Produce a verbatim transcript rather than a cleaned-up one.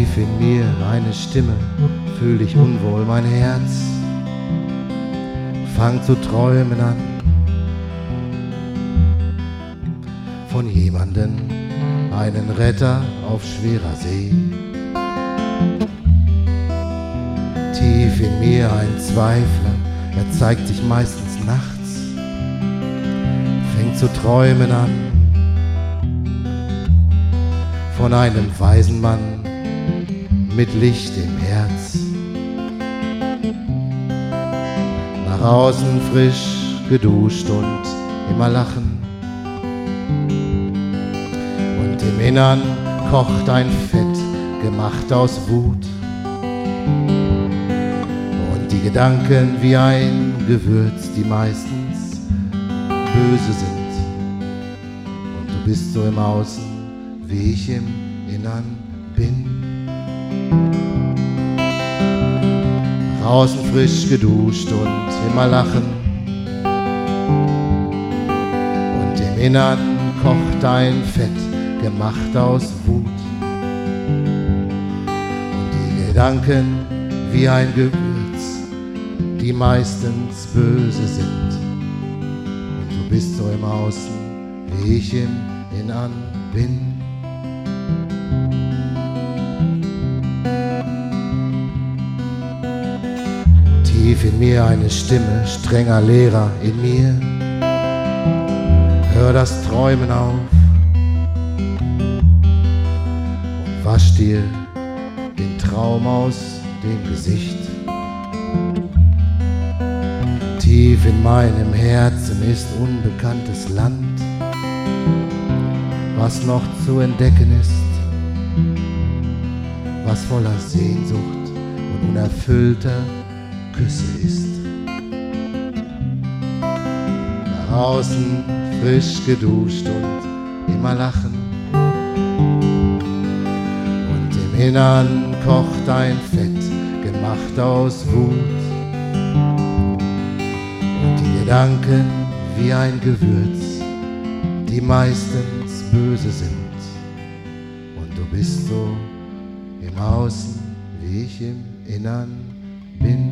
Tief in mir eine Stimme, fühl ich unwohl, mein Herz fang zu träumen an von jemanden, einen Retter auf schwerer See. Tief in mir ein Zweifler, er zeigt sich meistens nachts, fängt zu träumen an von einem weisen Mann mit Licht im Herz. Nach außen frisch geduscht und immer lachen, und im Innern kocht ein Fett, gemacht aus Wut, und die Gedanken wie ein Gewürz, die meistens böse sind, und du bist so im Außen, wie ich im Innern bin. Nach außen frisch geduscht und immer lachen, und im Innern kocht ein Fett, gemacht aus Wut, und die Gedanken wie ein Gewürz, die meistens böse sind, und du bist so im Außen, wie ich im Innern bin. Tief in mir eine Stimme, strenger Lehrer in mir, hör das Träumen auf und wasch dir den Traum aus dem Gesicht. Tief in meinem Herzen ist unbekanntes Land, was noch zu entdecken ist, was voller Sehnsucht und unerfüllter Küsse ist. Nach außen frisch geduscht und immer lachen, und im Innern kocht ein Fett, gemacht aus Wut, und die Gedanken wie ein Gewürz, die meistens böse sind, und du bist so im Außen, wie ich im Innern bin.